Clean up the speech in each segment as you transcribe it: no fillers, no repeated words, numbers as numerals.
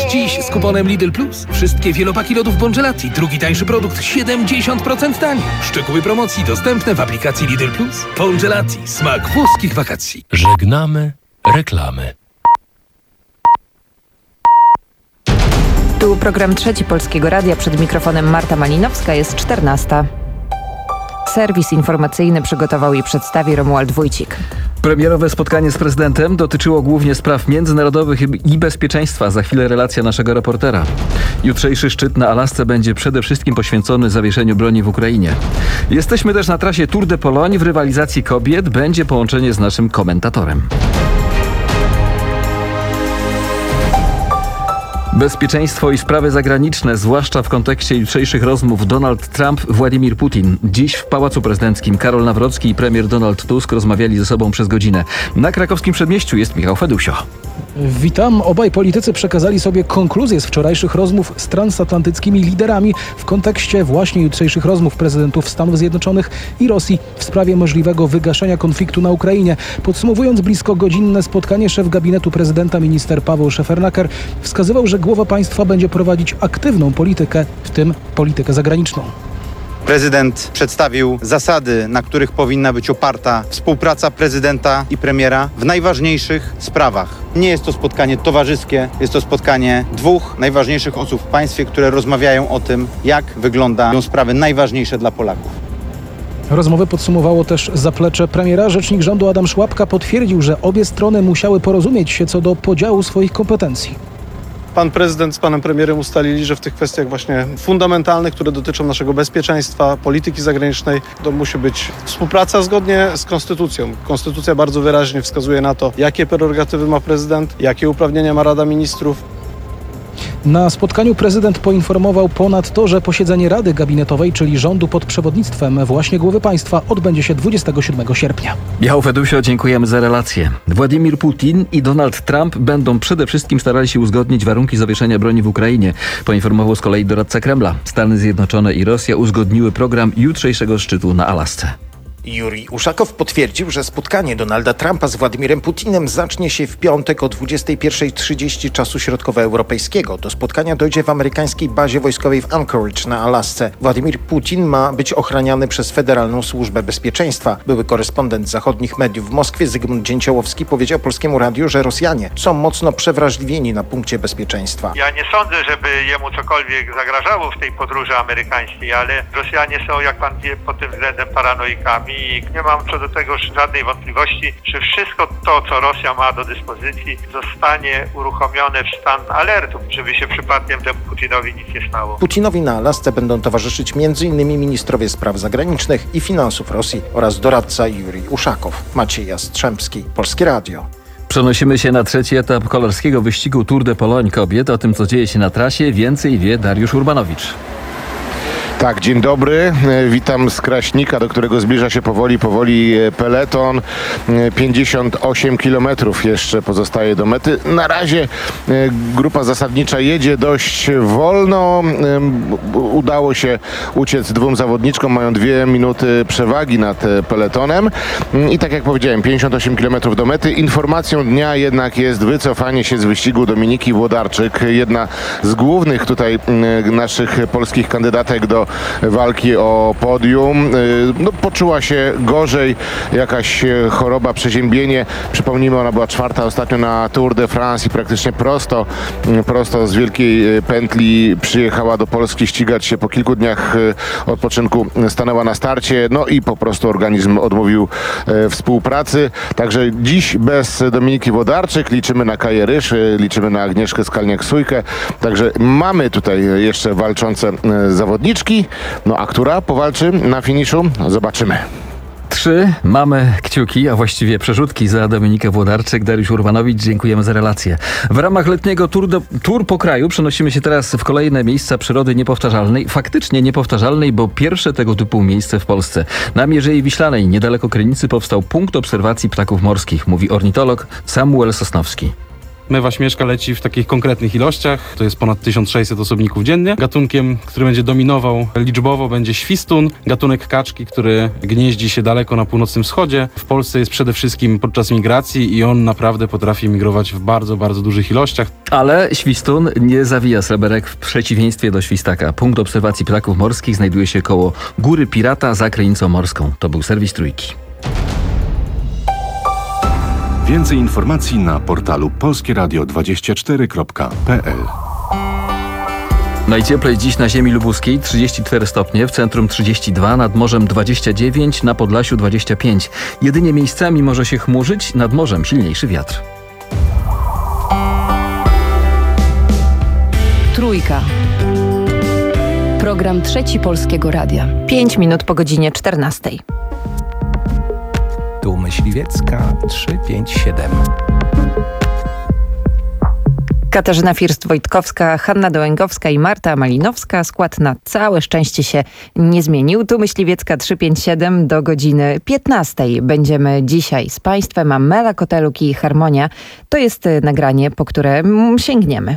dziś z kuponem Lidl Plus. Wszystkie wielopaki lodów Bongelati. Drugi tańszy produkt 70% taniej. Szczegóły promocji dostępne w aplikacji Lidl Plus. Bongelati. Smak włoskich wakacji. Żegnamy reklamy. Tu program Trzeci Polskiego Radia, przed mikrofonem Marta Malinowska, jest 14. Serwis informacyjny przygotował i przedstawi Romuald Wójcik. Premierowe spotkanie z prezydentem dotyczyło głównie spraw międzynarodowych i bezpieczeństwa. Za chwilę relacja naszego reportera. Jutrzejszy szczyt na Alasce będzie przede wszystkim poświęcony zawieszeniu broni w Ukrainie. Jesteśmy też na trasie Tour de Pologne. W rywalizacji kobiet będzie połączenie z naszym komentatorem. Bezpieczeństwo i sprawy zagraniczne, zwłaszcza w kontekście jutrzejszych rozmów Donald Trump, Władimir Putin. Dziś w Pałacu Prezydenckim Karol Nawrocki i premier Donald Tusk rozmawiali ze sobą przez godzinę. Na krakowskim przedmieściu jest Michał Fedusio. Witam. Obaj politycy przekazali sobie konkluzje z wczorajszych rozmów z transatlantyckimi liderami w kontekście właśnie jutrzejszych rozmów prezydentów Stanów Zjednoczonych i Rosji w sprawie możliwego wygaszenia konfliktu na Ukrainie. Podsumowując blisko godzinne spotkanie, szef gabinetu prezydenta minister Paweł Szefernaker wskazywał, że głowa państwa będzie prowadzić aktywną politykę, w tym politykę zagraniczną. Prezydent przedstawił zasady, na których powinna być oparta współpraca prezydenta i premiera w najważniejszych sprawach. Nie jest to spotkanie towarzyskie, jest to spotkanie dwóch najważniejszych osób w państwie, które rozmawiają o tym, jak wyglądają sprawy najważniejsze dla Polaków. Rozmowę podsumowało też zaplecze premiera. Rzecznik rządu Adam Szłapka potwierdził, że obie strony musiały porozumieć się co do podziału swoich kompetencji. Pan prezydent z panem premierem ustalili, że w tych kwestiach właśnie fundamentalnych, które dotyczą naszego bezpieczeństwa, polityki zagranicznej, to musi być współpraca zgodnie z konstytucją. Konstytucja bardzo wyraźnie wskazuje na to, jakie prerogatywy ma prezydent, jakie uprawnienia ma Rada Ministrów. Na spotkaniu prezydent poinformował ponadto, że posiedzenie Rady Gabinetowej, czyli rządu pod przewodnictwem właśnie głowy państwa, odbędzie się 27 sierpnia. Michał Fedusio, dziękujemy za relację. Władimir Putin i Donald Trump będą przede wszystkim starali się uzgodnić warunki zawieszenia broni w Ukrainie, poinformował z kolei doradca Kremla. Stany Zjednoczone i Rosja uzgodniły program jutrzejszego szczytu na Alasce. Jurij Uszakow potwierdził, że spotkanie Donalda Trumpa z Władimirem Putinem zacznie się w piątek o 21:30 czasu środkowoeuropejskiego. Do spotkania dojdzie w amerykańskiej bazie wojskowej w Anchorage na Alasce. Władimir Putin ma być ochraniany przez Federalną Służbę Bezpieczeństwa. Były korespondent zachodnich mediów w Moskwie Zygmunt Dzięciołowski powiedział Polskiemu Radiu, że Rosjanie są mocno przewrażliwieni na punkcie bezpieczeństwa. Ja nie sądzę, żeby jemu cokolwiek zagrażało w tej podróży amerykańskiej, ale Rosjanie są, jak pan wie, pod tym względem paranoikami. I nie mam co do tego żadnej wątpliwości, że wszystko to, co Rosja ma do dyspozycji, zostanie uruchomione w stan alertu, żeby się przypadkiem temu Putinowi nic nie stało. Putinowi na Alasce będą towarzyszyć m.in. ministrowie spraw zagranicznych i finansów Rosji oraz doradca Jurij Uszakow. Maciej Jastrzębski, Polskie Radio. Przenosimy się na trzeci etap kolarskiego wyścigu Tour de Pologne kobiet. O tym, co dzieje się na trasie, więcej wie Dariusz Urbanowicz. Tak, dzień dobry. Witam z Kraśnika, do którego zbliża się powoli peleton. 58 km jeszcze pozostaje do mety. Na razie grupa zasadnicza jedzie dość wolno. Udało się uciec dwóm zawodniczkom, mają 2 minuty przewagi nad peletonem. I tak jak powiedziałem, 58 km do mety. Informacją dnia jednak jest wycofanie się z wyścigu Dominiki Włodarczyk. Jedna z głównych tutaj naszych polskich kandydatek do walki o podium. Poczuła się gorzej, jakaś choroba, przeziębienie. Przypomnijmy, ona była 4. ostatnio na Tour de France i praktycznie prosto z wielkiej pętli przyjechała do Polski ścigać się. Po kilku dniach odpoczynku stanęła na starcie, i po prostu organizm odmówił współpracy. Także dziś bez Dominiki Włodarczyk liczymy na Kaję Rysz, liczymy na Agnieszkę Skalniak-Sujkę. Także mamy tutaj jeszcze walczące zawodniczki. A która powalczy na finiszu? Zobaczymy. 3. Mamy kciuki, a właściwie przerzutki za Dominikę Włodarczyk. Dariusz Urbanowicz, dziękujemy za relację. W ramach letniego tour po kraju przenosimy się teraz w kolejne miejsca przyrody niepowtarzalnej. Faktycznie niepowtarzalnej, bo pierwsze tego typu miejsce w Polsce. Na Mierzei Wiślanej, niedaleko Krynicy, powstał punkt obserwacji ptaków morskich, mówi ornitolog Samuel Sosnowski. mewa śmieszka leci w takich konkretnych ilościach. To jest ponad 1600 osobników dziennie. Gatunkiem, który będzie dominował liczbowo, będzie świstun, gatunek kaczki, który gnieździ się daleko na północnym wschodzie. W Polsce jest przede wszystkim podczas migracji i on naprawdę potrafi migrować w bardzo, bardzo dużych ilościach. Ale świstun nie zawija sreberek w przeciwieństwie do świstaka. Punkt obserwacji ptaków morskich znajduje się koło Góry Pirata za Krynicą Morską. To był serwis Trójki. Więcej informacji na portalu polskieradio24.pl. Najcieplej dziś na ziemi lubuskiej 34 stopnie, w centrum 32, nad morzem 29, na Podlasiu 25. Jedynie miejscami może się chmurzyć, nad morzem silniejszy wiatr. Trójka. Program Trzeci Polskiego Radia. 5 minut po godzinie 14. Tu Myśliwiecka 357. Katarzyna First-Wojtkowska, Hanna Dołęgowska i Marta Malinowska. Skład na całe szczęście się nie zmienił. Tu Myśliwiecka 357 do godziny 15. Będziemy dzisiaj z Państwem, a Mela Koteluk i Harmonia to jest nagranie, po które sięgniemy.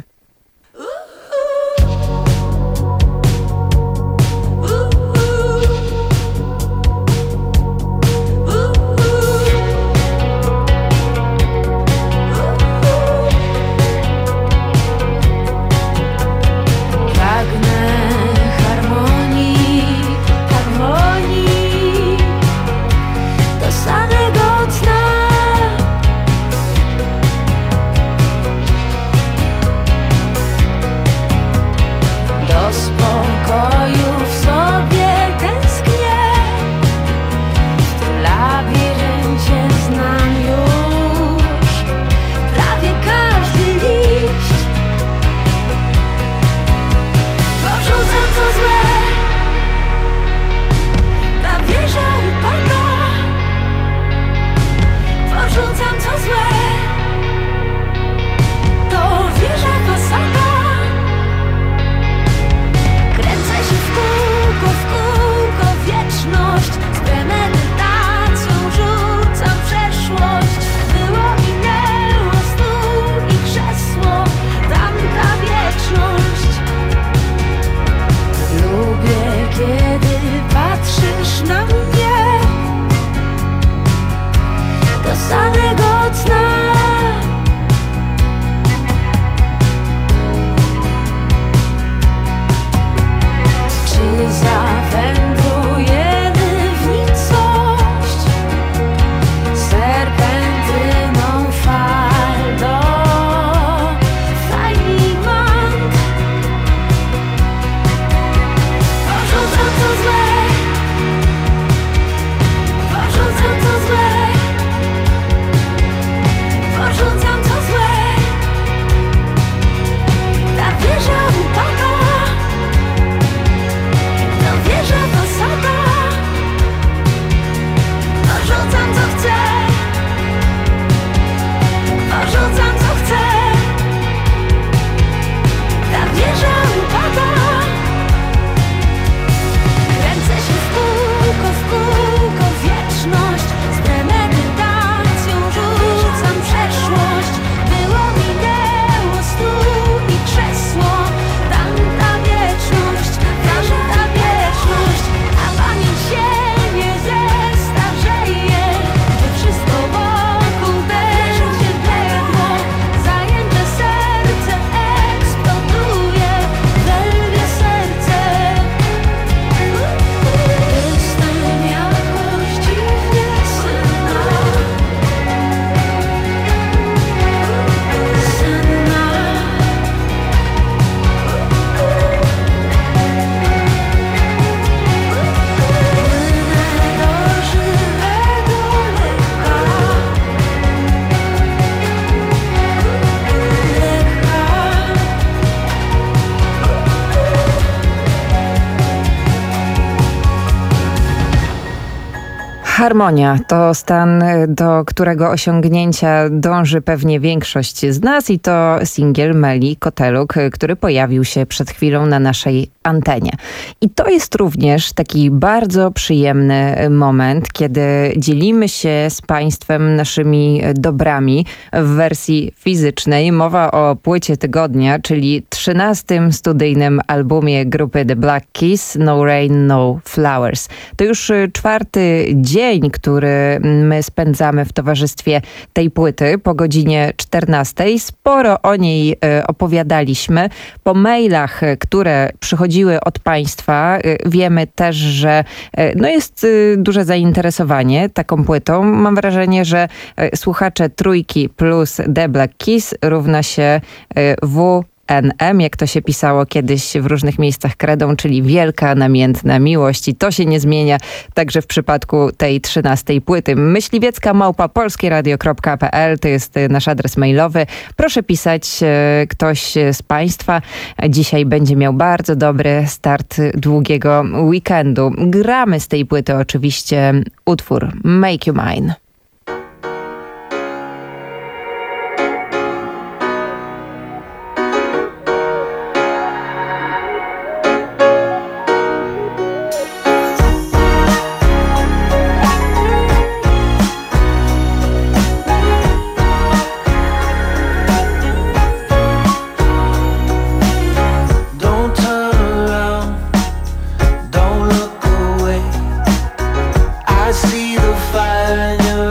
Samego dna Harmonia to stan, do którego osiągnięcia dąży pewnie większość z nas i to singiel Meli Koteluk, który pojawił się przed chwilą na naszej antenie. I to jest również taki bardzo przyjemny moment, kiedy dzielimy się z Państwem naszymi dobrami w wersji fizycznej. Mowa o płycie tygodnia, czyli 13. studyjnym albumie grupy The Black Keys, No Rain, No Flowers. To już 4. dzień, który my spędzamy w towarzystwie tej płyty po godzinie 14. Sporo o niej opowiadaliśmy. Po mailach, które przychodziły od Państwa, wiemy też, że jest duże zainteresowanie taką płytą. Mam wrażenie, że słuchacze Trójki plus The Black Keys równa się WNM, jak to się pisało kiedyś w różnych miejscach kredą, czyli wielka, namiętna miłość. I to się nie zmienia także w przypadku tej 13. płyty. myśliwiecka@polskieradio.pl to jest nasz adres mailowy. Proszę pisać, ktoś z Państwa dzisiaj będzie miał bardzo dobry start długiego weekendu. Gramy z tej płyty oczywiście utwór Make You Mine. I see the fire in your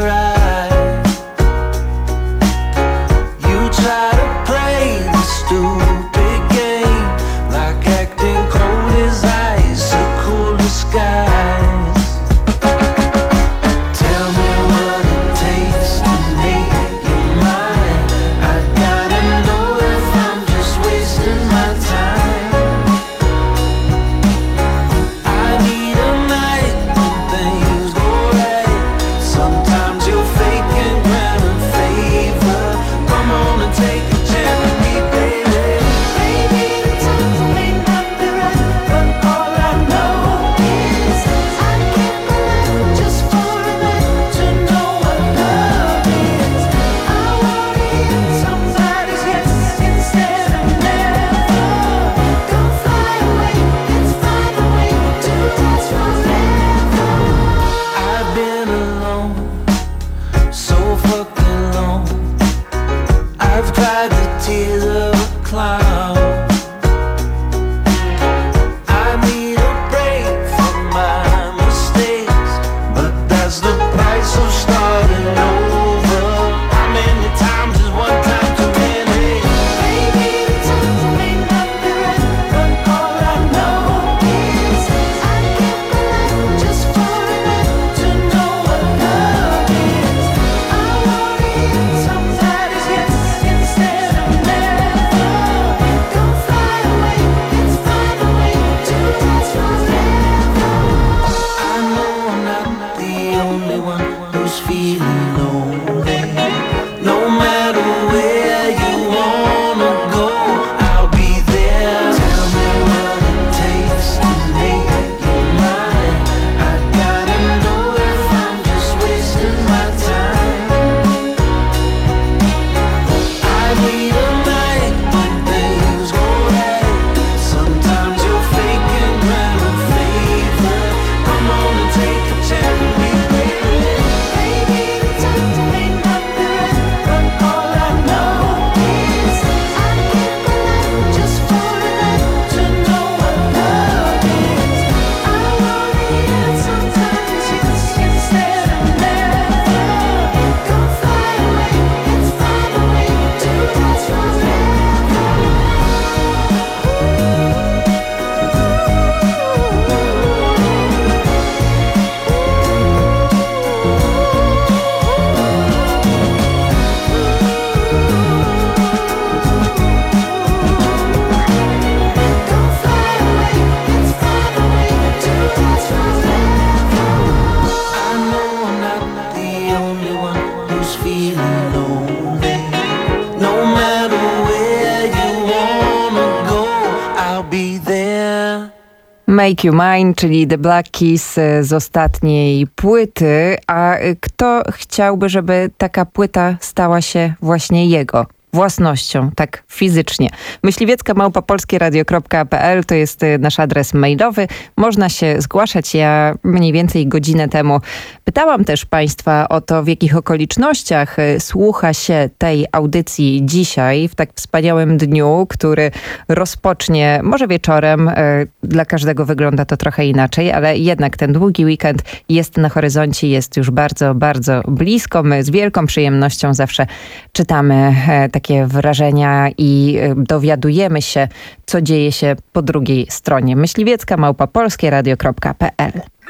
Make You Mine, czyli The Black Keys z ostatniej płyty. A kto chciałby, żeby taka płyta stała się właśnie jego własnością, tak fizycznie? myśliwiecka@polskieradio.pl to jest nasz adres mailowy. Można się zgłaszać. Ja mniej więcej godzinę temu pytałam też Państwa o to, w jakich okolicznościach słucha się tej audycji dzisiaj, w tak wspaniałym dniu, który rozpocznie może wieczorem. Dla każdego wygląda to trochę inaczej, ale jednak ten długi weekend jest na horyzoncie, jest już bardzo, bardzo blisko. My z wielką przyjemnością zawsze czytamy takie wrażenia i dowiadujemy się, co dzieje się po drugiej stronie. myśliwiecka@polskieradio.pl.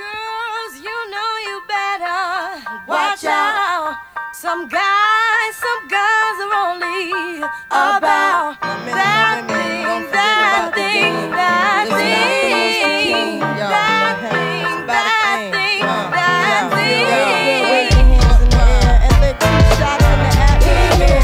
Some guys are only about that thing, that thing, that thing, that thing, that thing, that thing. And let you shot in the atmosphere.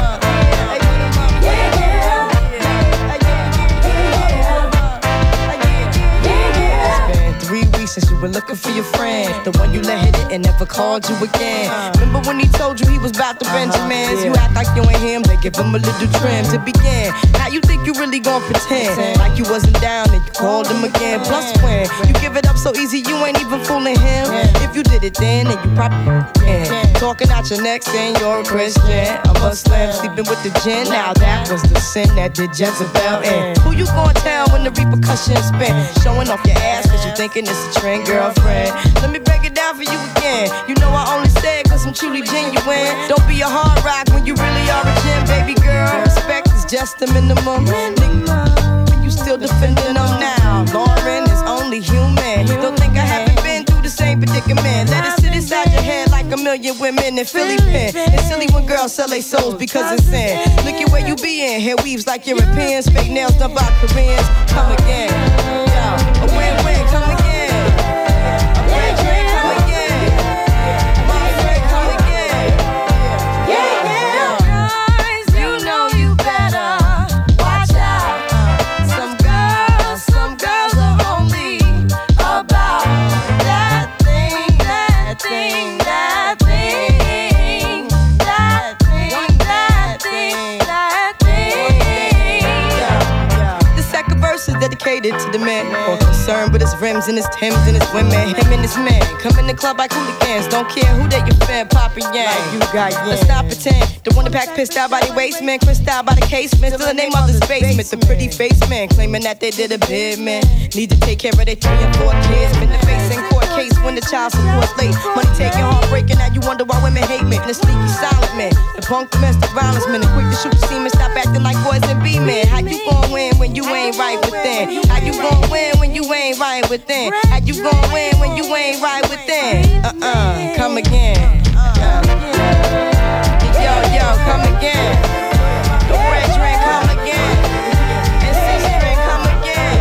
It's been 3 weeks since you were looking for your friend, the one you let hit it and never called you again. Remember when he told you he was about to Benjamins? You act like you ain't him, they give him a little trim to begin. Now you think you really gon' pretend like you wasn't down and you called him again. Plus when you give it up so easy, you ain't even fooling him. If you did it then you probably talking out your neck saying you're a Christian, a Muslim, sleeping with the gin. Now that was the sin that did Jezebel in. Who you gon' tell when the repercussions spin? Showing off your ass cause you thinking it's a trend, girlfriend. Let me break it down for you again. You know I only say it cause I'm truly genuine. Don't be a hard rock when you really are a gem, baby girl. Respect is just the minimum. Nigga, you still defending them now. Lauren is only human. Don't think I haven't been through the same predicament. Let it sit inside your head like a million women in Philly pen. It's silly when girls sell their souls because it's sin. Look at where you be in. Hair weaves like Europeans. Fake nails done by Koreans. Come again. Yo, a win-win. Come again. Dedicated to the man, more concerned with his rims and his Timbs and his women. Him and his man come in the club like hooligans. Don't care who they your fan, Papa Yang. Like you got yang. Let's not pretend. The one that pack pissed out by the waist man, crissed out by the casement. Still the name of his basement. The pretty face man claiming that they did a bid man. Need to take care of their 3 and 4 kids. Been the face in court case when the child support's late. Money taking, heartbreaking. Now you wonder why women hate me. The sneaky silent man, the punk domestic violence man, the quick to shoot the semen. Stop acting like boys and be men. How you gon' win when you ain't right within? How you gon' win when you ain't right within? How you gon' win when you ain't right within? Come again. Yo, come again. The red drink, come again. And 6 drink, come again.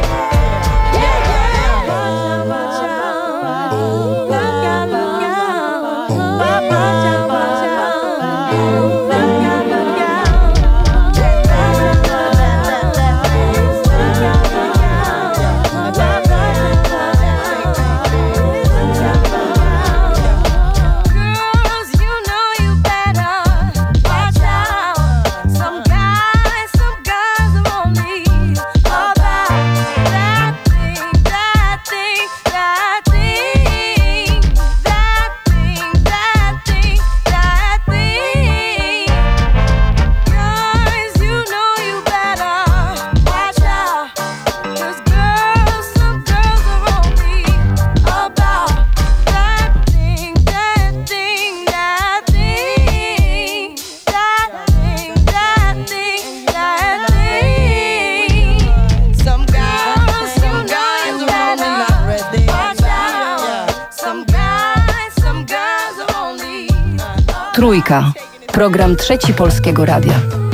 Trójka. Program Trzeci Polskiego Radia.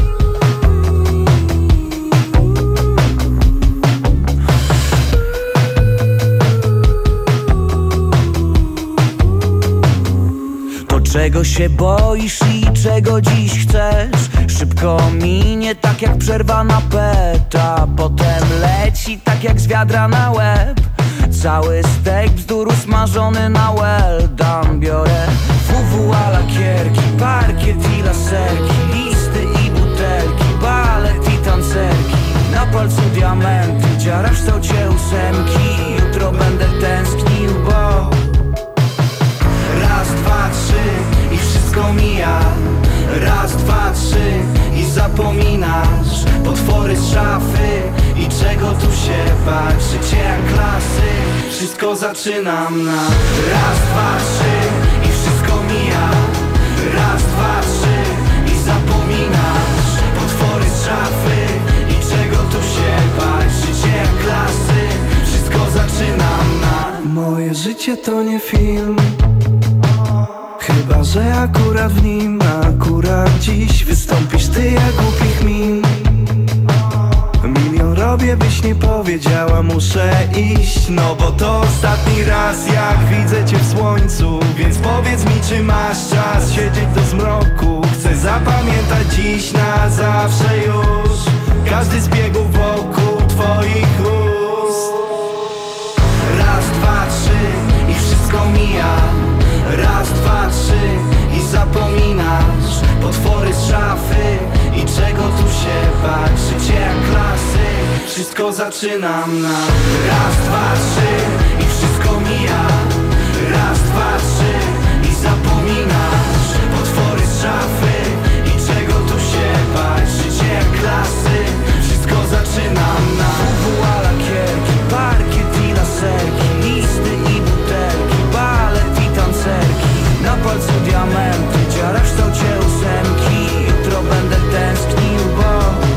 To czego się boisz i czego dziś chcesz? Szybko minie tak jak przerwana peta. Potem leci tak jak z wiadra na łeb. cały stek bzdur usmażony na well done. Biorę WWA, lakierki, parkiet i laserki, listy i butelki, balet i tancerki. Na palcu diamenty, dziara w kształcie ósemki. Jutro będę tęsknił, bo raz, dwa, trzy i wszystko mija. Raz, dwa, trzy i zapominasz. Potwory z szafy i czego tu się bać. Życie jak klasyk, wszystko zaczynam na raz, dwa, trzy i wszystko mija. Raz, dwa, trzy i zapominasz. Potwory z szafy i czego tu się bać. Życie jak klasyk, wszystko zaczynam na moje życie to nie film. Chyba że akurat w nim, akurat dziś wystąpisz ty jak głupich min. Milion robię byś nie powiedziała, muszę iść. No bo to ostatni raz jak widzę cię w słońcu. Więc powiedz mi czy masz czas siedzieć do zmroku. Chcę zapamiętać dziś na zawsze już każdy z biegów wokół twoich ust. Raz, dwa, trzy i wszystko mija. Raz, dwa, trzy i zapominasz. Potwory z szafy i czego tu się bać. Życie jak klasyk, wszystko zaczynam na raz, dwa, trzy i wszystko mija. Raz, dwa, trzy i zapominasz. Potwory z szafy i czego tu się bać. Życie jak klasyk, wszystko zaczynam na WWA, lakierki, parkiet i laserki, listy i butelki, balet i tancerki. Na palcu diamenty, dziara w kształcie ósemki. Jutro będę tęsknił, bo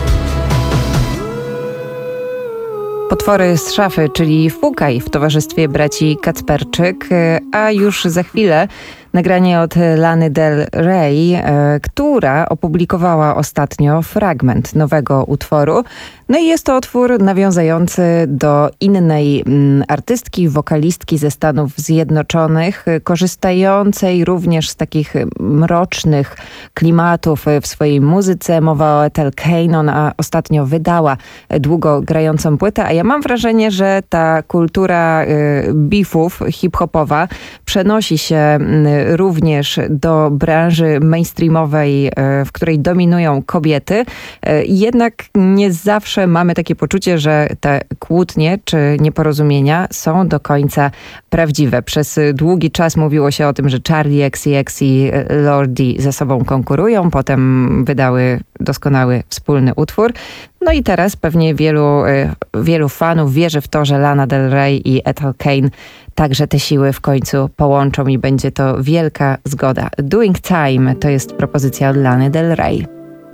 Potwory z szafy, czyli Fukaj w towarzystwie braci Kacperczyk, a już za chwilę nagranie od Lany Del Rey, która opublikowała ostatnio fragment nowego utworu. No i jest to utwór nawiązujący do innej artystki, wokalistki ze Stanów Zjednoczonych, korzystającej również z takich mrocznych klimatów w swojej muzyce. Mowa o Ethel Cain, ona ostatnio wydała długo grającą płytę, a ja mam wrażenie, że ta kultura beefów hip-hopowa przenosi się również do branży mainstreamowej, w której dominują kobiety. Jednak nie zawsze mamy takie poczucie, że te kłótnie czy nieporozumienia są do końca prawdziwe. Przez długi czas mówiło się o tym, że Charli XCX i Lordi ze sobą konkurują, potem wydały doskonały wspólny utwór. No i teraz pewnie wielu fanów wierzy w to, że Lana Del Rey i Ethel Cain także te siły w końcu połączą i będzie to wielka zgoda. Doing Time to jest propozycja od Lany Del Rey.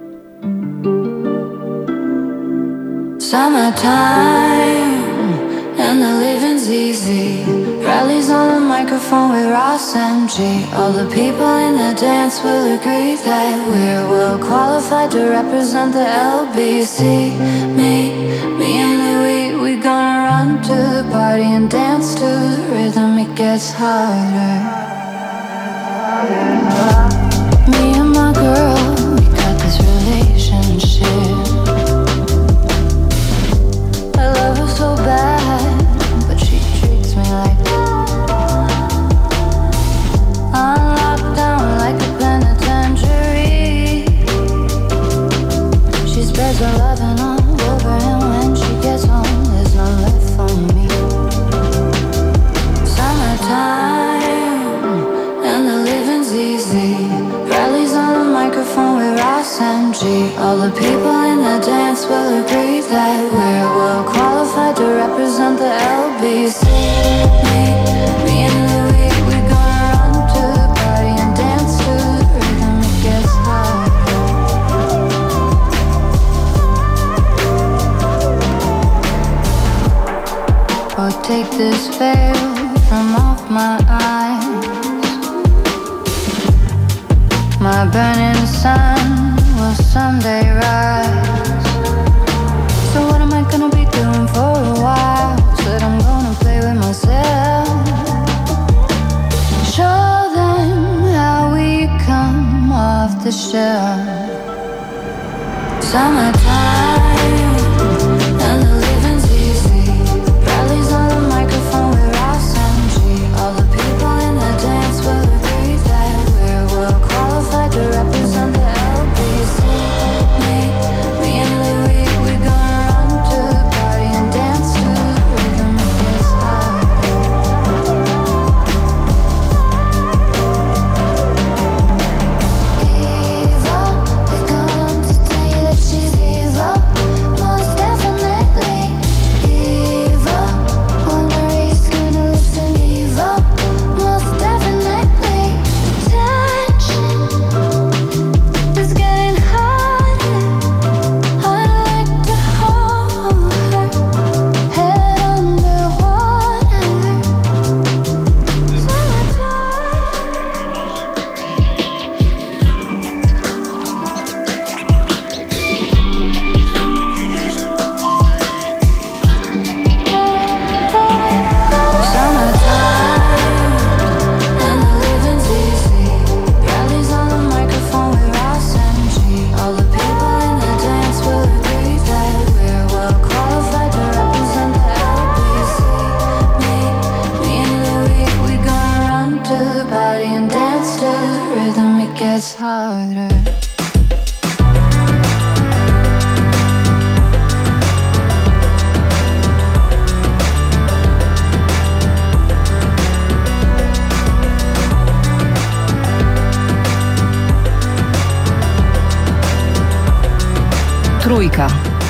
Summertime and the living's easy. Rallies on the microphone with Ross and G. All the people in the dance will agree that we're well qualified to represent the LBC. Me and Louis, we gonna run to the party and dance to the rhythm. It gets harder. Me and my girl, we got this relationship. I love her so bad, but she treats me like I'm locked down like a penitentiary. She spreads her loving all over, and when she gets home, there's none left for me. Summertime and the living's easy. Rallies on the microphone with Ross and G. All the people in the dance will agree that we're well qualified to represent the LBC. Me and Louis, we're gonna run to the party and dance to the rhythm. It gets harder. Oh, take this veil from off my eyes. My burning sun will someday rise. So what am I gonna be doing for a while? Said I'm gonna play with myself. Show them how we come off the shelf. Summertime and the living's easy. Rallies on the microphone with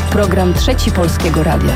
Program Trzeci Polskiego Radia.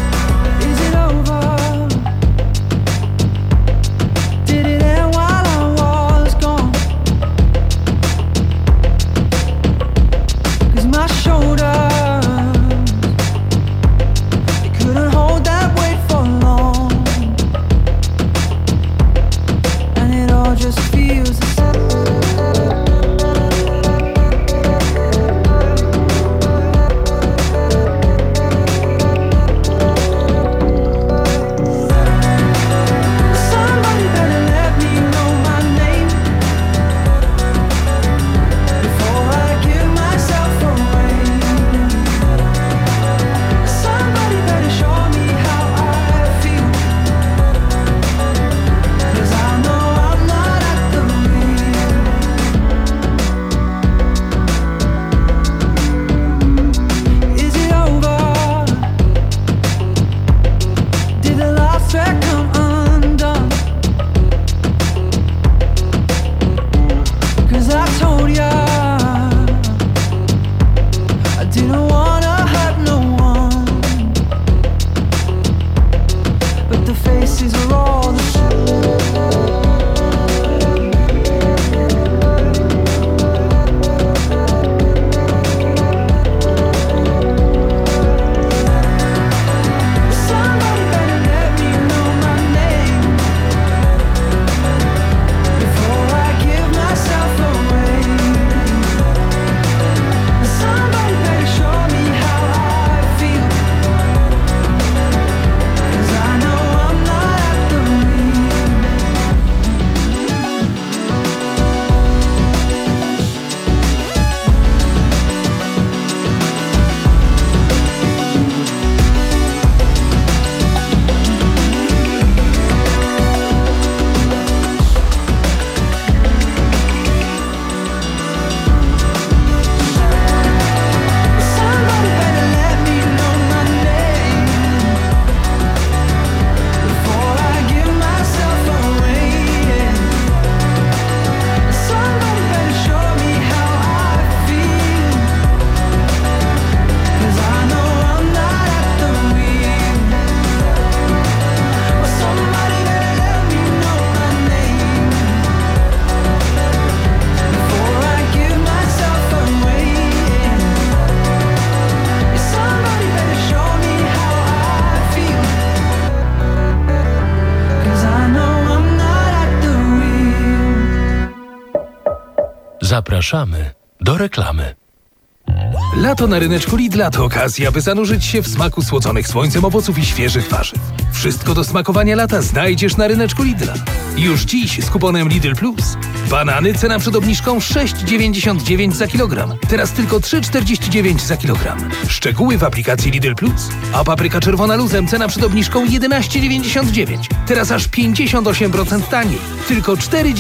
Zapraszamy do reklamy. Lato na ryneczku Lidla to okazja, aby zanurzyć się w smaku słodzonych słońcem owoców i świeżych warzyw. Wszystko do smakowania lata znajdziesz na ryneczku Lidla. Już dziś z kuponem Lidl Plus. Banany cena przed obniżką 6,99 za kilogram. Teraz tylko 3,49 za kilogram. Szczegóły w aplikacji Lidl Plus. A papryka czerwona luzem cena przed obniżką 11,99. Teraz aż 58% taniej. Tylko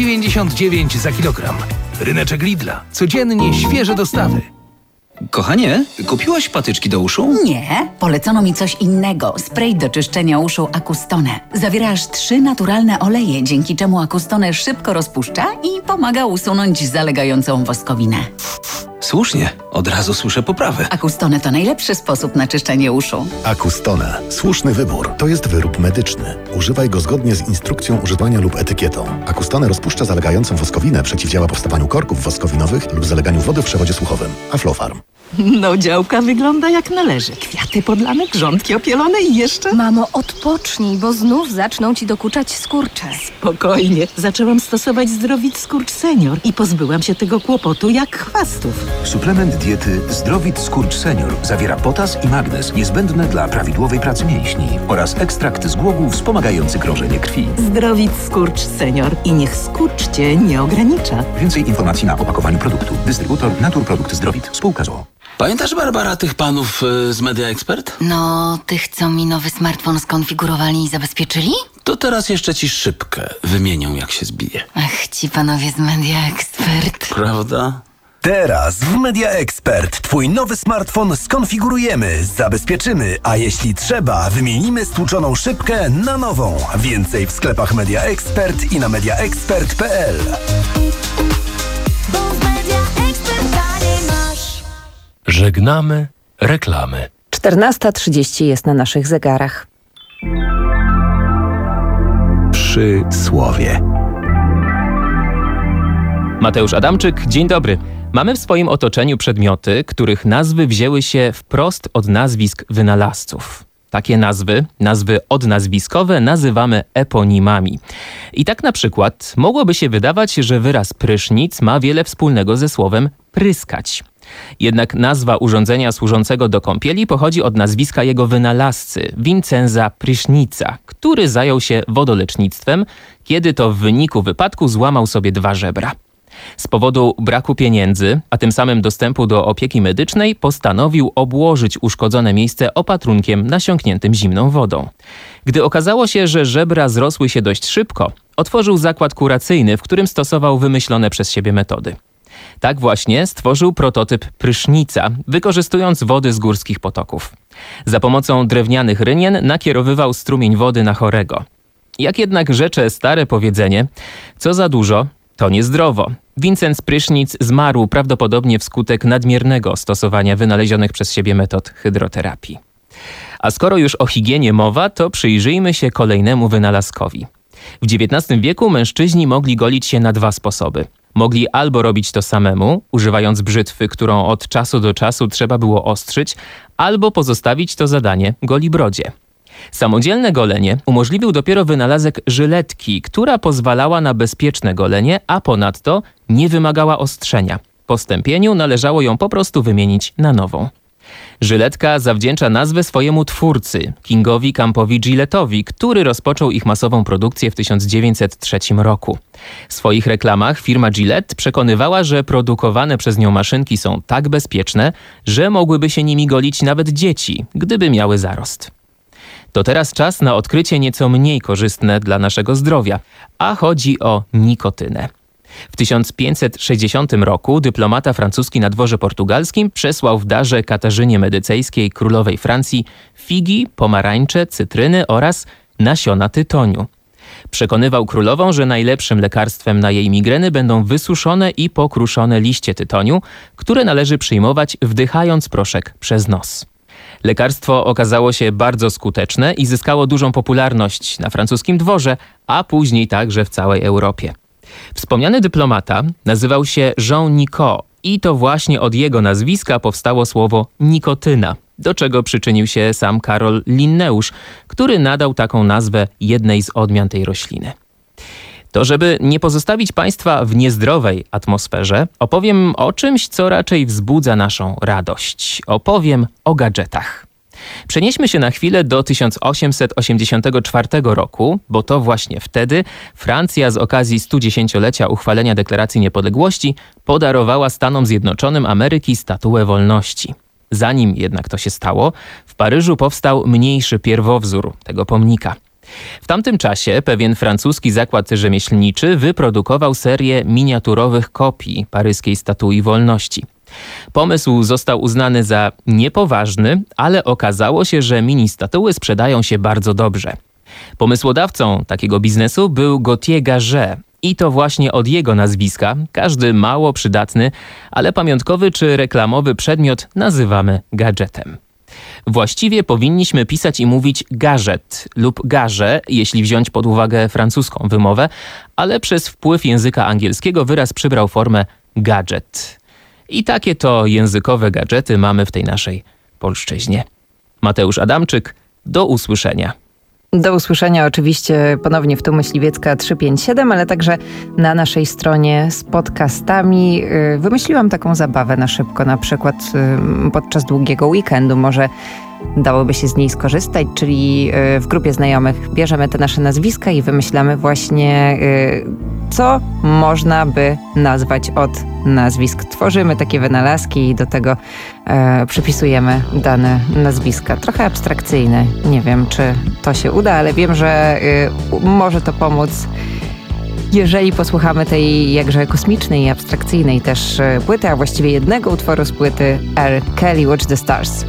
4,99 za kilogram. Ryneczek Lidla. Codziennie świeże dostawy. Kochanie, kupiłaś patyczki do uszu? Nie, polecono mi coś innego. Spray do czyszczenia uszu Acustone. Zawiera aż 3 naturalne oleje, dzięki czemu Acustone szybko rozpuszcza i pomaga usunąć zalegającą woskowinę. Słusznie, od razu słyszę poprawę. Acustone to najlepszy sposób na czyszczenie uszu. Acustone. Słuszny wybór. To jest wyrób medyczny. Używaj go zgodnie z instrukcją używania lub etykietą. Acustone rozpuszcza zalegającą woskowinę, przeciwdziała powstawaniu korków woskowinowych lub zaleganiu wody w przewodzie słuchowym. Aflofarm. No, działka wygląda jak należy. Kwiaty podlane, grządki opielone i jeszcze... Mamo, odpocznij, bo znów zaczną ci dokuczać skurcze. Spokojnie. Zaczęłam stosować Zdrowit Skurcz Senior i pozbyłam się tego kłopotu jak chwastów. Suplement diety Zdrowit Skurcz Senior zawiera potas i magnez niezbędne dla prawidłowej pracy mięśni oraz ekstrakt z głogów wspomagający krążenie krwi. Zdrowit Skurcz Senior i niech skurcz cię nie ogranicza. Więcej informacji na opakowaniu produktu. Dystrybutor Naturprodukt Zdrowit. Spółka z o.o. Pamiętasz, Barbara, tych panów z Media Expert? No, tych, co mi nowy smartfon skonfigurowali i zabezpieczyli? To teraz jeszcze ci szybkę wymienią, jak się zbije. Ach, ci panowie z Media Expert. Prawda? Teraz w Media Expert twój nowy smartfon skonfigurujemy, zabezpieczymy, a jeśli trzeba, wymienimy stłuczoną szybkę na nową. Więcej w sklepach Media Expert i na mediaexpert.pl. Żegnamy reklamy. 14:30 jest na naszych zegarach. Przysłowie. Mateusz Adamczyk, dzień dobry. Mamy w swoim otoczeniu przedmioty, których nazwy wzięły się wprost od nazwisk wynalazców. Takie nazwy odnazwiskowe nazywamy eponimami. I tak na przykład mogłoby się wydawać, że wyraz prysznic ma wiele wspólnego ze słowem pryskać. Jednak nazwa urządzenia służącego do kąpieli pochodzi od nazwiska jego wynalazcy, Vincenza Prysznica, który zajął się wodolecznictwem, kiedy to w wyniku wypadku złamał sobie 2 żebra. Z powodu braku pieniędzy, a tym samym dostępu do opieki medycznej, postanowił obłożyć uszkodzone miejsce opatrunkiem nasiąkniętym zimną wodą. Gdy okazało się, że żebra zrosły się dość szybko, otworzył zakład kuracyjny, w którym stosował wymyślone przez siebie metody. Tak właśnie stworzył prototyp prysznica, wykorzystując wody z górskich potoków. Za pomocą drewnianych rynien nakierowywał strumień wody na chorego. Jak jednak rzecze stare powiedzenie, co za dużo, to niezdrowo. Vincenz Prysznic zmarł prawdopodobnie wskutek nadmiernego stosowania wynalezionych przez siebie metod hydroterapii. A skoro już o higienie mowa, to przyjrzyjmy się kolejnemu wynalazkowi. W XIX wieku mężczyźni mogli golić się na 2 sposoby. Mogli albo robić to samemu, używając brzytwy, którą od czasu do czasu trzeba było ostrzyć, albo pozostawić to zadanie golibrodzie. Samodzielne golenie umożliwił dopiero wynalazek żyletki, która pozwalała na bezpieczne golenie, a ponadto nie wymagała ostrzenia. Po stępieniu należało ją po prostu wymienić na nową. Żyletka zawdzięcza nazwę swojemu twórcy, Kingowi Campowi Gillette'owi, który rozpoczął ich masową produkcję w 1903 roku. W swoich reklamach firma Gillette przekonywała, że produkowane przez nią maszynki są tak bezpieczne, że mogłyby się nimi golić nawet dzieci, gdyby miały zarost. To teraz czas na odkrycie nieco mniej korzystne dla naszego zdrowia, a chodzi o nikotynę. W 1560 roku dyplomata francuski na dworze portugalskim przesłał w darze Katarzynie Medycejskiej, królowej Francji, figi, pomarańcze, cytryny oraz nasiona tytoniu. Przekonywał królową, że najlepszym lekarstwem na jej migreny będą wysuszone i pokruszone liście tytoniu, które należy przyjmować wdychając proszek przez nos. Lekarstwo okazało się bardzo skuteczne i zyskało dużą popularność na francuskim dworze, a później także w całej Europie. Wspomniany dyplomata nazywał się Jean Nicot i to właśnie od jego nazwiska powstało słowo nikotyna, do czego przyczynił się sam Karol Linneusz, który nadał taką nazwę jednej z odmian tej rośliny. To żeby nie pozostawić Państwa w niezdrowej atmosferze, opowiem o czymś, co raczej wzbudza naszą radość. Opowiem o gadżetach. Przenieśmy się na chwilę do 1884 roku, bo to właśnie wtedy Francja z okazji 110-lecia uchwalenia Deklaracji Niepodległości podarowała Stanom Zjednoczonym Ameryki statuę wolności. Zanim jednak to się stało, w Paryżu powstał mniejszy pierwowzór tego pomnika. W tamtym czasie pewien francuski zakład rzemieślniczy wyprodukował serię miniaturowych kopii paryskiej Statui Wolności. Pomysł został uznany za niepoważny, ale okazało się, że mini statuły sprzedają się bardzo dobrze. Pomysłodawcą takiego biznesu był Gauthier Gagé i to właśnie od jego nazwiska każdy mało przydatny, ale pamiątkowy czy reklamowy przedmiot nazywamy gadżetem. Właściwie powinniśmy pisać i mówić gadżet lub garze, jeśli wziąć pod uwagę francuską wymowę, ale przez wpływ języka angielskiego wyraz przybrał formę gadżet. I takie to językowe gadżety mamy w tej naszej polszczyźnie. Mateusz Adamczyk, do usłyszenia. Do usłyszenia oczywiście ponownie w Tu Myśliwiecka 357, ale także na naszej stronie z podcastami. Wymyśliłam taką zabawę na szybko, na przykład podczas długiego weekendu może dałoby się z niej skorzystać, czyli w grupie znajomych bierzemy te nasze nazwiska i wymyślamy właśnie, co można by nazwać od nazwisk. Tworzymy takie wynalazki i do tego przypisujemy dane nazwiska. Trochę abstrakcyjne. Nie wiem, czy to się uda, ale wiem, że może to pomóc, jeżeli posłuchamy tej jakże kosmicznej i abstrakcyjnej też płyty, a właściwie jednego utworu z płyty R. Kelly, Watch the Stars.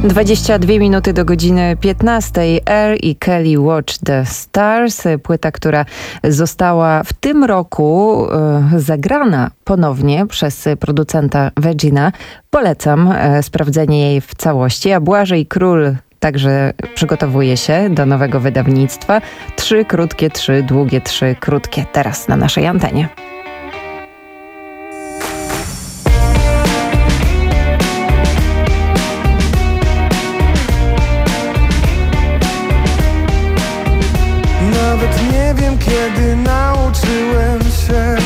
22 minuty do godziny 15. Air i Kelly Watch the Stars. Płyta, która została w tym roku zagrana ponownie przez producenta Vegina. Polecam sprawdzenie jej w całości. A Błażej Król także przygotowuje się do nowego wydawnictwa. 3 krótkie, 3 długie, 3 krótkie. Teraz na naszej antenie. Nawet nie wiem, kiedy nauczyłem się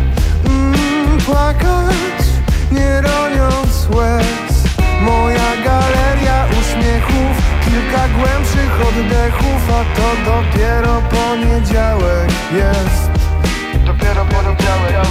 płakać, nie roniąc łez. Moja galeria uśmiechów, kilka głębszych oddechów, a to dopiero poniedziałek jest. Dopiero poniedziałek.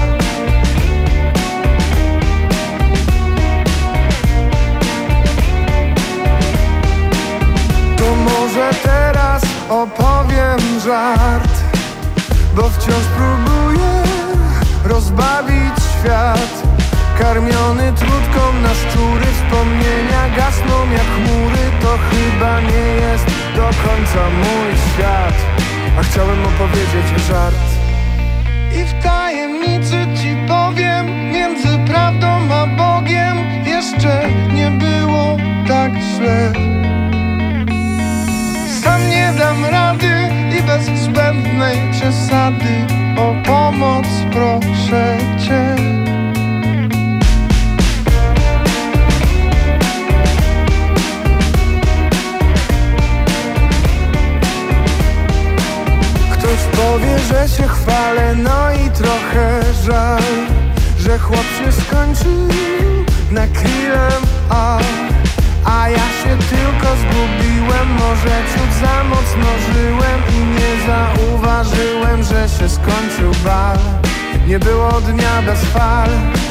To może teraz opowiem żart, bo wciąż próbuję rozbawić świat. Karmiony trutką na szczury, wspomnienia gasną jak chmury. To chyba nie jest do końca mój świat, a chciałem opowiedzieć żart. I w tajemnicy ci powiem, między prawdą a Bogiem jeszcze nie było tak źle. Sam nie dam rady i bez zbędnej przesady o pomoc proszę cię. Ktoś powie, że się chwalę, no i trochę żal, że chłop się skończył na krillem, a ja się tylko zgubiłem. Może ciut za mocno żyłem i nie zauważyłem, że się skończył bal. Nie było dnia bez fal.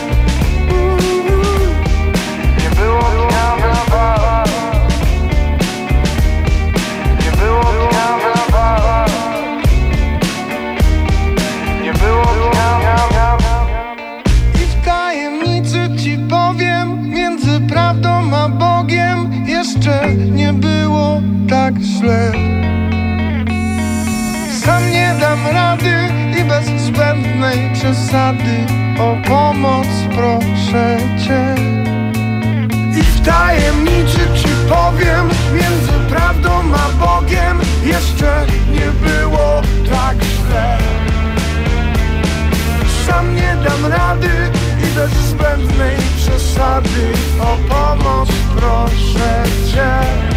Nie było dnia bez fal. Nie było dnia bez fal. Nie było dnia. I w tajemnicy ci powiem, między prawdą a Bogiem jeszcze nie było tak źle. Sam nie dam rady i bez zbędnej przesady o pomoc proszę cię. I w tajemnicy ci powiem, między prawdą a Bogiem jeszcze nie było tak źle. Sam nie dam rady i bez zbędnej przesady o pomoc proszę cię.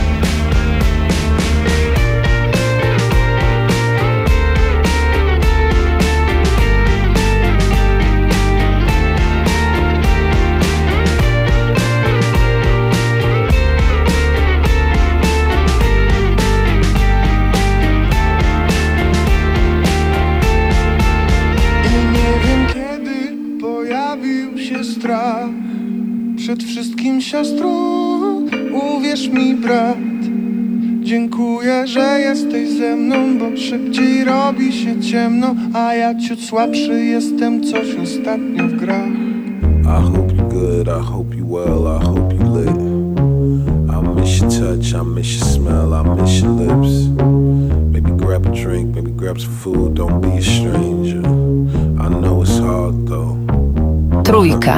Strach przed wszystkim, siostro, uwierz mi, brat. Dziękuję, że jesteś ze mną, bo szybciej robi się ciemno, a ja ciut słabszy jestem, coś ostatnio w grach. I hope you good, I hope you well, I hope you lit. I miss your touch, I miss your smell, I miss your lips. Maybe grab a drink, maybe grab some food, don't be a stranger. I know it's hard though. Trójka.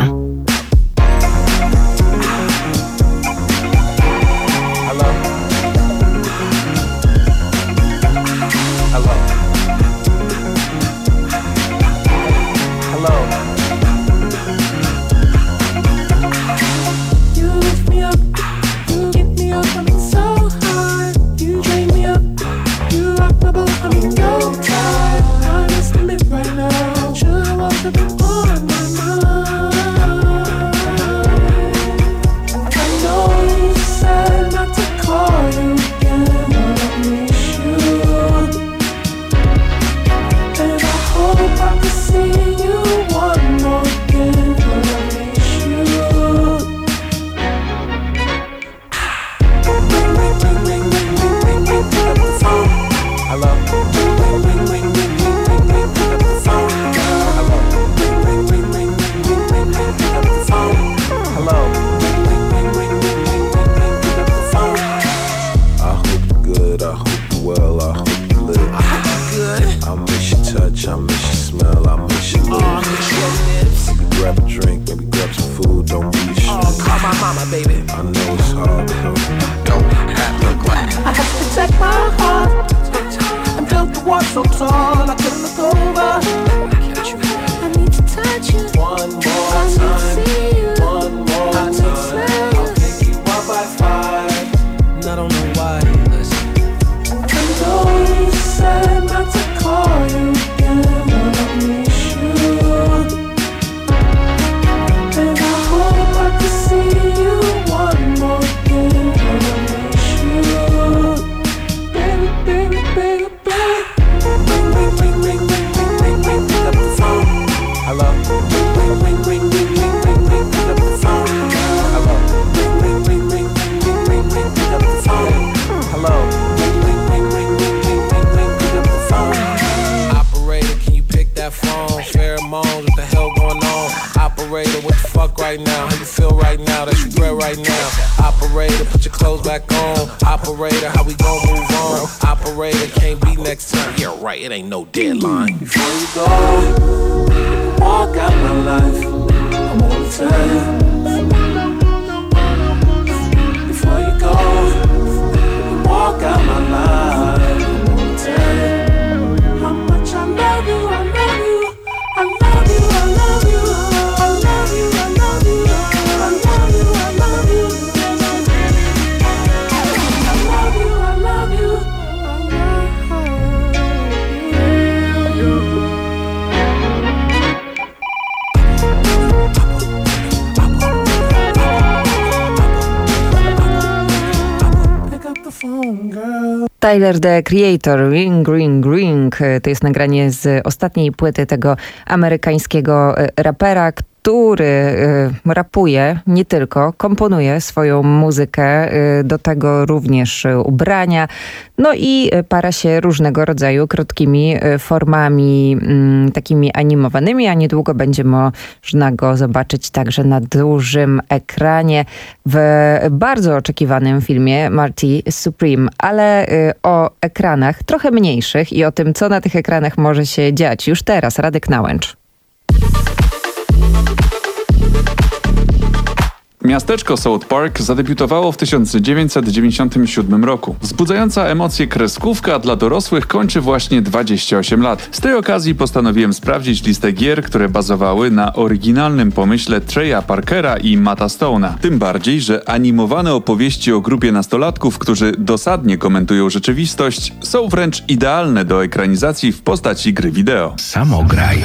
touch, I miss your smell, I miss your lips. Maybe grab a drink, maybe grab some food, don't be ashamed. Call my mama, baby. I know it's hard, but don't have to cry. I have to protect my heart. I'm built to walk so tall, I couldn't look over. I need to touch you one more time, one more time. I'll pick you up by 5. And I don't know why. Listen. I know you said not to call you again when I miss you. And I hope I can see you one more again when I miss you. Baby, baby, baby, baby. Ring, ring, ring, ring, ring, ring, ring, ring, pick up the phone. Hello. Ring, ring, ring, ring, ring, ring, ring, pick up the phone. Hello. Ring, ring, ring, ring, ring, ring, ring, pick up the phone. Hello. Ring, ring, ring, ring, ring, ring, ring, ring, pick up the phone. Operator, can you pick that phone? Pheromones, what the hell going on? Operator, what the fuck right now? How you feel right now? That's regret right now. Operator, put your clothes back on. Operator, how we gon' move on? Operator, can't be next time. Yeah, right, it ain't no deadline. Before you go, walk out my life, I wanna tell you. Before you go, walk out my life, I wanna tell you how much I love you, I love you, I love you, I love you, I love you, I love you, I love you, I love you, I love you, I love you. Tyler, the Creator, Ring, Ring, Ring. To jest nagranie z ostatniej płyty tego amerykańskiego rapera, który rapuje, nie tylko, komponuje swoją muzykę, do tego również ubrania, no i para się różnego rodzaju krótkimi formami, takimi animowanymi, a niedługo będzie można go zobaczyć także na dużym ekranie w bardzo oczekiwanym filmie Marty Supreme, ale o ekranach trochę mniejszych i o tym, co na tych ekranach może się dziać już teraz. Radek Nałęcz. Miasteczko South Park zadebiutowało w 1997 roku. Wzbudzająca emocje kreskówka dla dorosłych kończy właśnie 28 lat. Z tej okazji postanowiłem sprawdzić listę gier, które bazowały na oryginalnym pomyśle Treya Parkera i Matta Stone'a. Tym bardziej, że animowane opowieści o grupie nastolatków, którzy dosadnie komentują rzeczywistość, są wręcz idealne do ekranizacji w postaci gry wideo. Samograj.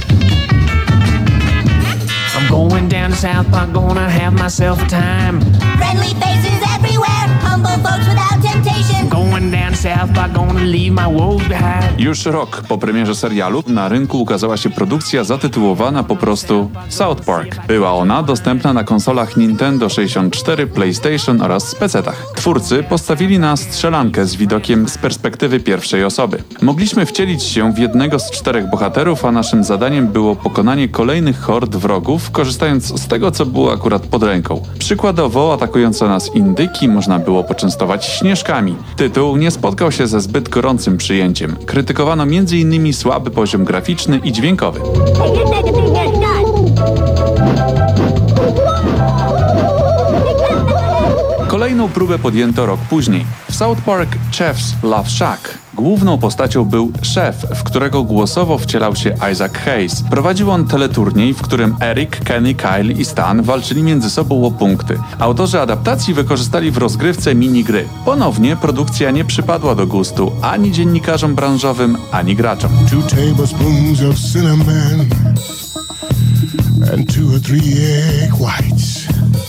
I'm going down to South Park, gonna have myself a time. Friendly faces everywhere, humble folks without temptation. Going down to South Park, gonna leave my woes behind. Już rok po premierze serialu na rynku ukazała się produkcja zatytułowana po prostu South Park. Była ona dostępna na konsolach Nintendo 64, PlayStation oraz PC-tach. Twórcy postawili na strzelankę z widokiem z perspektywy pierwszej osoby. Mogliśmy wcielić się w jednego z 4 bohaterów, a naszym zadaniem było pokonanie kolejnych hord wrogów, korzystając z tego, co było akurat pod ręką. Przykładowo atakujące nas indyki można było poczęstować śnieżkami. Tytuł nie spotkał się ze zbyt gorącym przyjęciem. Krytykowano m.in. słaby poziom graficzny i dźwiękowy. Kolejną próbę podjęto rok później. W South Park Chef's Love Shack główną postacią był szef, w którego głosowo wcielał się Isaac Hayes. Prowadził on teleturniej, w którym Eric, Kenny, Kyle i Stan walczyli między sobą o punkty. Autorzy adaptacji wykorzystali w rozgrywce minigry. Ponownie produkcja nie przypadła do gustu ani dziennikarzom branżowym, ani graczom. 2 tablespoons of cinnamon and 2 or 3 egg whites.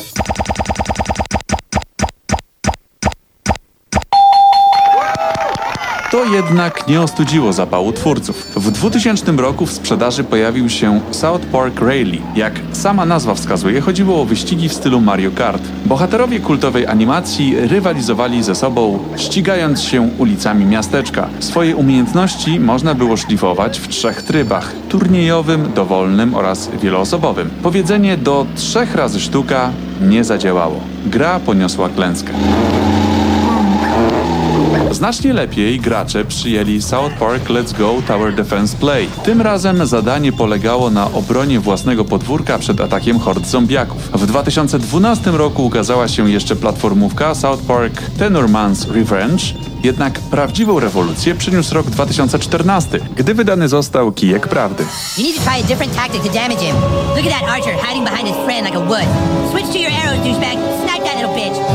To jednak nie ostudziło zapału twórców. W 2000 roku w sprzedaży pojawił się South Park Rally. Jak sama nazwa wskazuje, chodziło o wyścigi w stylu Mario Kart. Bohaterowie kultowej animacji rywalizowali ze sobą, ścigając się ulicami miasteczka. Swoje umiejętności można było szlifować w 3 trybach: turniejowym, dowolnym oraz wieloosobowym. Powiedzenie do 3 razy sztuka nie zadziałało. Gra poniosła klęskę. Znacznie lepiej gracze przyjęli South Park Let's Go Tower Defense Play. Tym razem zadanie polegało na obronie własnego podwórka przed atakiem hord zombiaków. W 2012 roku ukazała się jeszcze platformówka South Park Tenorman's Revenge, jednak prawdziwą rewolucję przyniósł rok 2014, gdy wydany został Kijek Prawdy. You need to try a different tactic to damage him. Look at that archer hiding behind his friend like a wood. Switch to your arrows, douchebag. Snipe that little bitch.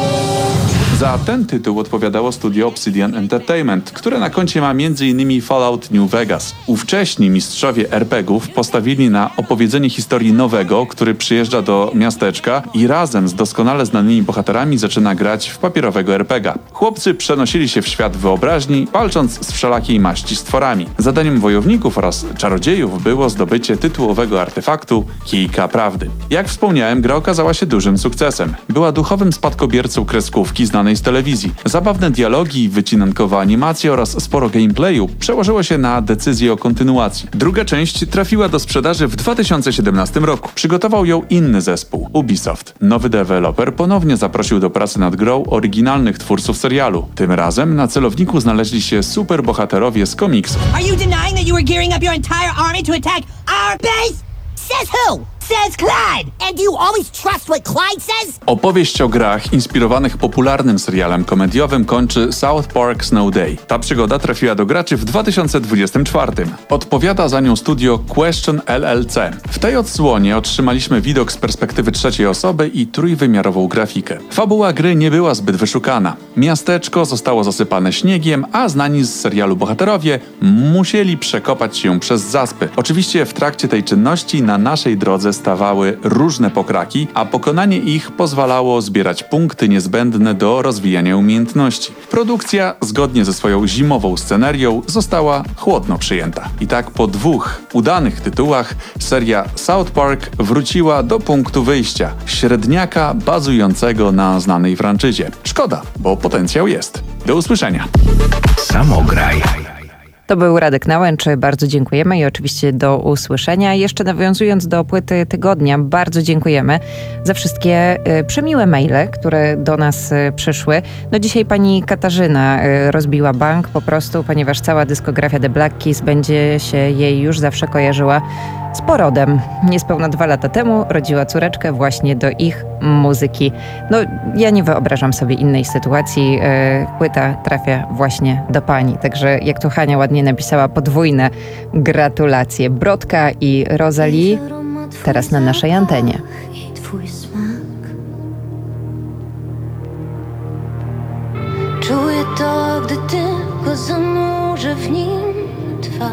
Za ten tytuł odpowiadało studio Obsidian Entertainment, które na koncie ma m.in. Fallout New Vegas. Ówcześni mistrzowie RPG-ów postawili na opowiedzenie historii nowego, który przyjeżdża do miasteczka i razem z doskonale znanymi bohaterami zaczyna grać w papierowego RPG-a. Chłopcy przenosili się w świat wyobraźni, walcząc z wszelakiej maści stworami. Zadaniem wojowników oraz czarodziejów było zdobycie tytułowego artefaktu Kijka Prawdy. Jak wspomniałem, gra okazała się dużym sukcesem. Była duchowym spadkobiercą kreskówki znanej z telewizji. Zabawne dialogi, wycinankowe animacje oraz sporo gameplayu przełożyło się na decyzję o kontynuacji. Druga część trafiła do sprzedaży w 2017 roku. Przygotował ją inny zespół, Ubisoft. Nowy deweloper ponownie zaprosił do pracy nad grą oryginalnych twórców serialu. Tym razem na celowniku znaleźli się superbohaterowie z komiksów. Are you denying that you were gearing up your entire army to attack our base? Says who? Says Clyde. And do you always trust what Clyde says? Opowieść o grach inspirowanych popularnym serialem komediowym kończy South Park Snow Day. Ta przygoda trafiła do graczy w 2024. Odpowiada za nią studio Question LLC. W tej odsłonie otrzymaliśmy widok z perspektywy trzeciej osoby i trójwymiarową grafikę. Fabuła gry nie była zbyt wyszukana. Miasteczko zostało zasypane śniegiem, a znani z serialu bohaterowie musieli przekopać się przez zaspy. Oczywiście w trakcie tej czynności na naszej drodze stawały różne pokraki, a pokonanie ich pozwalało zbierać punkty niezbędne do rozwijania umiejętności. Produkcja, zgodnie ze swoją zimową scenerią, została chłodno przyjęta. I tak po 2 udanych tytułach seria South Park wróciła do punktu wyjścia, średniaka bazującego na znanej franczyzie. Szkoda, bo potencjał jest. Do usłyszenia. Samograj. To był Radek Nałęcz, bardzo dziękujemy i oczywiście do usłyszenia. Jeszcze nawiązując do płyty tygodnia, bardzo dziękujemy za wszystkie przemiłe maile, które do nas przyszły. No dzisiaj pani Katarzyna rozbiła bank po prostu, ponieważ cała dyskografia The Black Keys będzie się jej już zawsze kojarzyła z porodem. Niespełna 2 lata temu rodziła córeczkę właśnie do ich muzyki. No, ja nie wyobrażam sobie innej sytuacji. Płyta trafia właśnie do pani. Także jak tu Hania ładnie napisała, podwójne gratulacje. Brodka i Rosalie teraz na naszej antenie. Czuję to, gdy tylko zanurzę w nim twarz.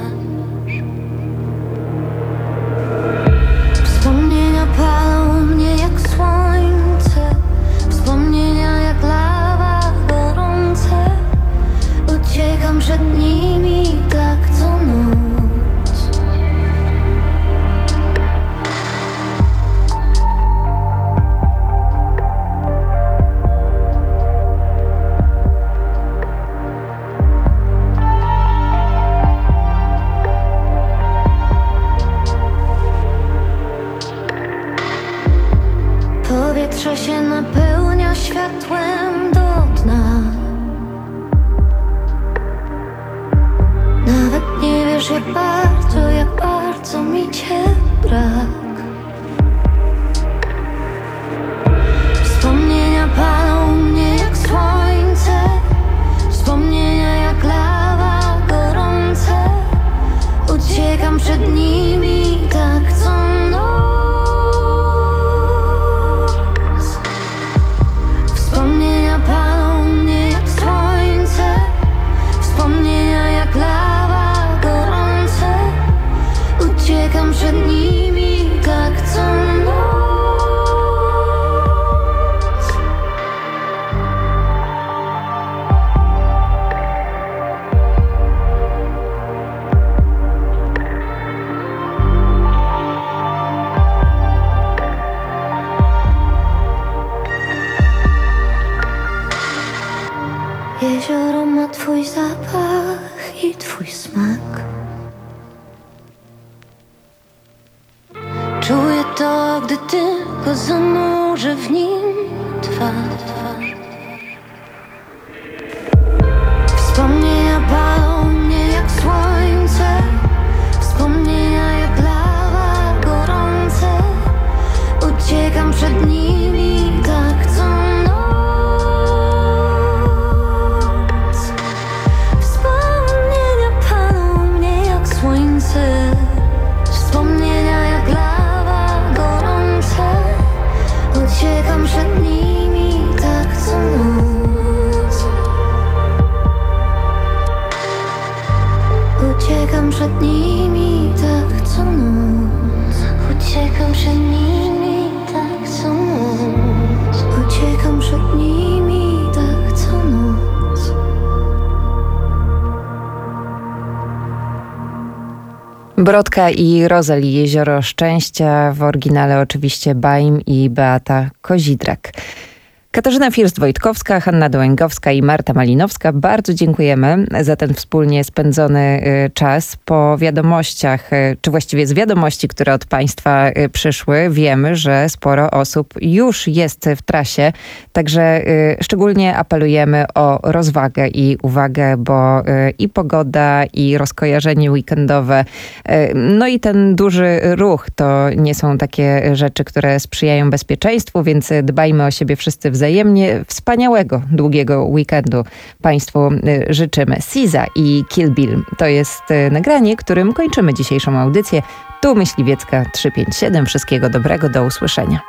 Wspomnienia palą mnie jak słońce, wspomnienia jak lawa gorące. Uciekam przed nimi tak co noc. Powietrze się napełnia światłem do dna. Nawet nie wiesz jak bardzo mi cię brak. Wspomnienia palą mnie jak słońce, wspomnienia jak lawa gorące. Uciekam przed nimi tak co noc. Wspomnienia palą mnie jak słońce, wspomnienia jak lawa gorące. Uciekam przed nimi tak co noc. Jezioro ma twój zapach i twój smak. Czuję to, gdy tylko zanurzę w nim twarz. przed nimi tak co noc. Uciekam przed nimi tak co noc. Uciekam przed nimi tak co noc. Brodka i Rozali, Jezioro Szczęścia, w oryginale oczywiście Baim i Beata Kozidrak. Katarzyna First-Wojtkowska, Hanna Dołęgowska i Marta Malinowska, bardzo dziękujemy za ten wspólnie spędzony czas. Po wiadomościach, czy właściwie z wiadomości, które od Państwa przyszły, wiemy, że sporo osób już jest w trasie, także szczególnie apelujemy o rozwagę i uwagę, bo i pogoda, i rozkojarzenie weekendowe, no i ten duży ruch to nie są takie rzeczy, które sprzyjają bezpieczeństwu, więc dbajmy o siebie wszyscy wzajemnie. Wspaniałego, długiego weekendu Państwu życzymy. SZA i Kill Bill to jest nagranie, którym kończymy dzisiejszą audycję. Tu Myśliwiecka 357. Wszystkiego dobrego, do usłyszenia.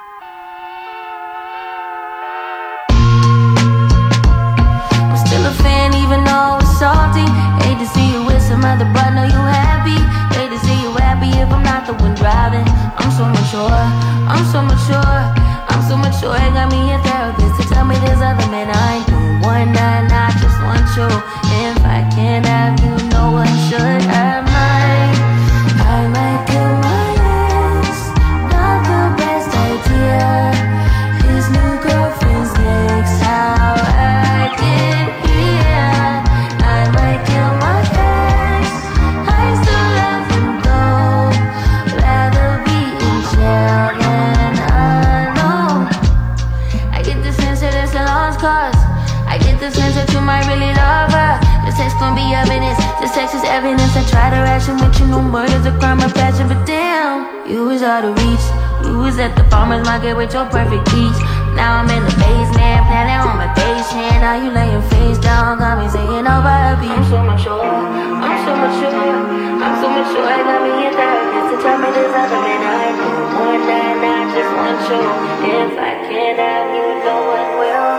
Got me a therapist to tell me there's other men I don't want, and I just want you. If I can't have you, no one should have mine. I might kill my ex, not the best idea. His new girlfriend's next, how I get here. I might kill my ex, I still love him though. Rather be in jail than alone. I get the sense that it's a lost cause. I get the sense that you might really love her. This text gon' be evidence. This text is evidence. I try to ration with you. No murder's a crime of passion, but damn, you was out of reach. You was at the farmer's market with your perfect peach. Now I'm in the basement, planning on my patient. Now you laying face down, got me saying over a beat. I'm so much sure, I'm so much sure, I'm so much sure. I got me a therapist to tell me there's other men I don't want, and I just want you. If I can't have you, no one will.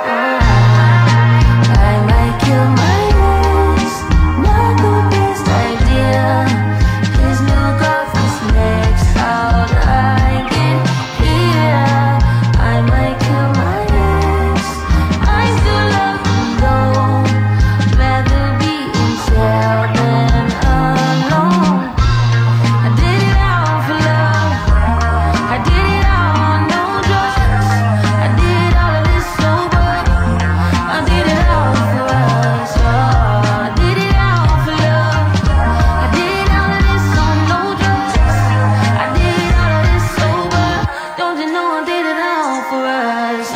I might kill my ex, not the best idea. His new girlfriend's next, how'd I get here? I might kill my ex, I still love him though. Rather be in jail than alone. I did it all for love. I did it all, no drugs. I did all of this sober. I did it all for us. Oh, I did it all for love. I did all of this on no drugs. I did all of this sober. Don't you know I did it all for us?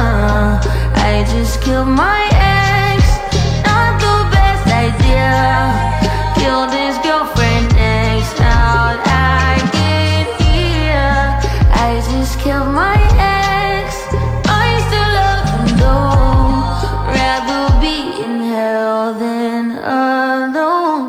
I just killed my ex. Not the best idea. Killed his girlfriend next. How'd I get here? I just killed my ex. I still love him though. Rather be in hell than alone.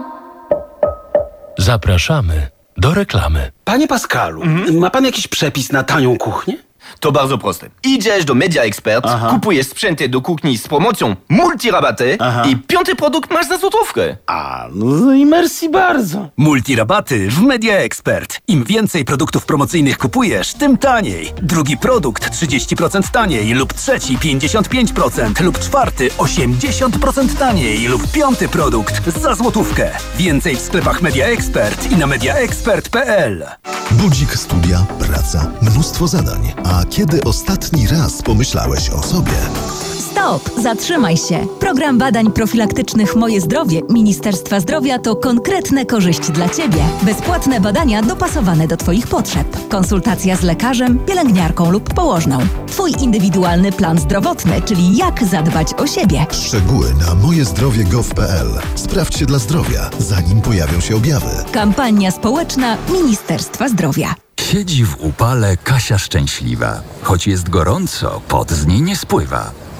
Zapraszamy do reklamy. Panie Pascalu, ma pan jakiś przepis na tanią kuchnię? To bardzo proste. Idziesz do Media Expert, kupujesz sprzęty do kuchni z promocją multirabaty i piąty produkt masz za złotówkę. No i merci bardzo. Multirabaty w Media Expert. Im więcej produktów promocyjnych kupujesz, tym taniej. Drugi produkt 30% taniej lub trzeci 55% lub czwarty 80% taniej lub piąty produkt za złotówkę. Więcej w sklepach Media Expert i na mediaexpert.pl. Budzik, studia, praca, mnóstwo zadań. A kiedy ostatni raz pomyślałeś o sobie? Stop! Zatrzymaj się! Program badań profilaktycznych Moje Zdrowie Ministerstwa Zdrowia to konkretne korzyści dla Ciebie. Bezpłatne badania dopasowane do Twoich potrzeb. Konsultacja z lekarzem, pielęgniarką lub położną. Twój indywidualny plan zdrowotny, czyli jak zadbać o siebie. Szczegóły na mojezdrowie.gov.pl. Sprawdź się dla zdrowia, zanim pojawią się objawy. Kampania społeczna Ministerstwa Zdrowia. Siedzi w upale Kasia szczęśliwa. Choć jest gorąco, pot z niej nie spływa.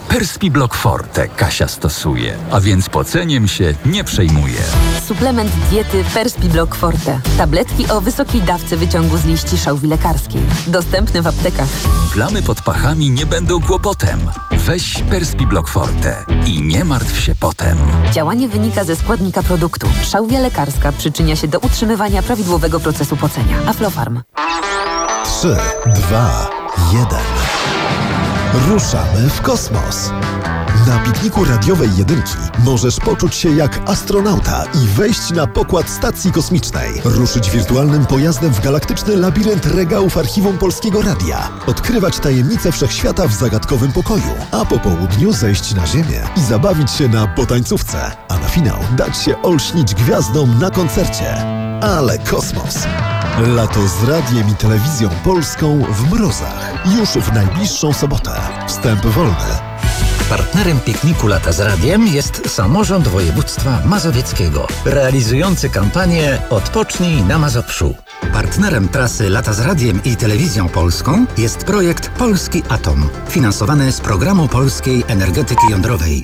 Perspiblock Forte Kasia stosuje, a więc poceniem się nie przejmuje. Suplement diety Perspiblock Forte. Tabletki o wysokiej dawce wyciągu z liści szałwi lekarskiej. Dostępne w aptekach. Plamy pod pachami nie będą kłopotem. Weź Perspiblock Forte i nie martw się potem. Działanie wynika ze składnika produktu. Szałwia lekarska przyczynia się do utrzymywania prawidłowego procesu pocenia. Aflofarm. 3, 2, 1. Ruszamy w kosmos. Na pikniku radiowej jedynki możesz poczuć się jak astronauta i wejść na pokład stacji kosmicznej. Ruszyć wirtualnym pojazdem w galaktyczny labirynt regałów archiwum Polskiego Radia. Odkrywać tajemnice wszechświata w zagadkowym pokoju. A po południu zejść na ziemię i zabawić się na potańcówce. A na finał dać się olśnić gwiazdom na koncercie. Ale kosmos. Lato z radiem i telewizją polską w mrozach. Już w najbliższą sobotę. Wstęp wolny. Partnerem pikniku Lata z Radiem jest Samorząd Województwa Mazowieckiego, realizujący kampanię Odpocznij na Mazowszu. Partnerem trasy Lata z Radiem i Telewizją Polską jest projekt Polski Atom, finansowany z Programu Polskiej Energetyki Jądrowej.